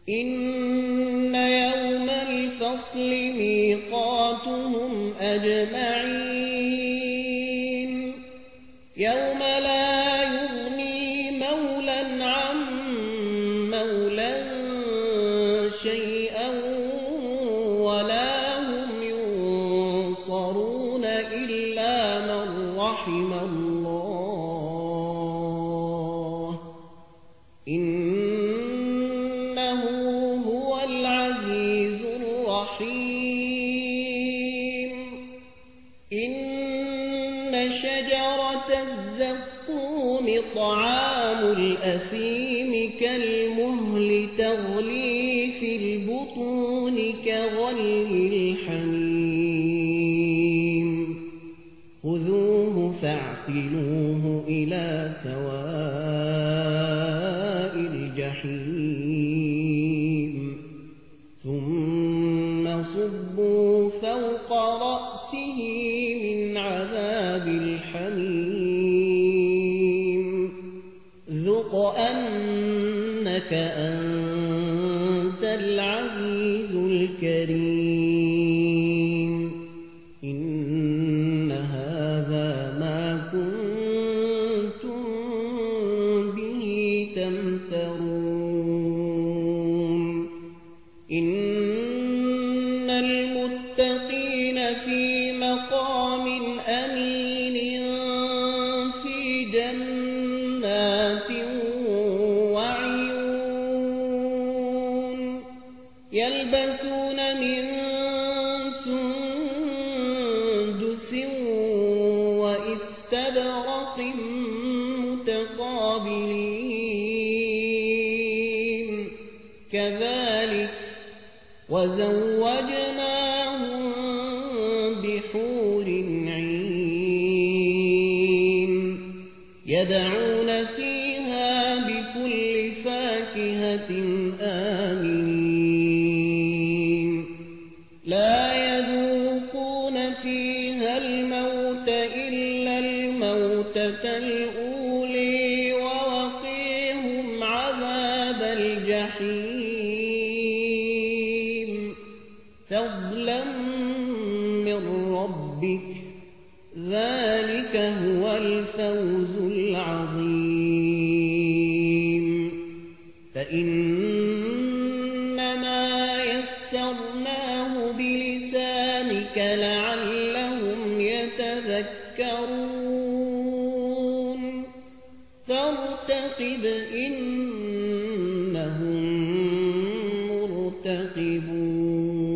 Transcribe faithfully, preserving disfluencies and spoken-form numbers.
إن يوم الفصل ميقاتهم أجمعين يوم لا يغني مولا عن مولا شيئا ولا هم ينصرون إلا من رحم الله إنه هو العزيز الرحيم إن شجرة الزقوم طعام الأثيم كالمهل تغلي في البطون كغلي الحميم خذوه فاعتلوه إلى سواء الجحيم ثم صبوا فوق رأسه من عذاب الحميم ذق أنك أنت العزيز الكريم إن هذا ما كنتم به تمترون إن المتقين في مقام أمين في جنات وعيون يلبسون من سندس وإستبرق متقابلين كذلك وزوجناهم بحور عين يدعون فيها بكل فاكهة آمنين لا يذوقون فيها الموت إلا الموتة الأولي ووقيهم عذاب الجحيم فضلا من ربك ذلك هو الفوز العظيم فإنما يسرناه بلسانك لعلهم يتذكرون فارتقب إنهم مرتقبون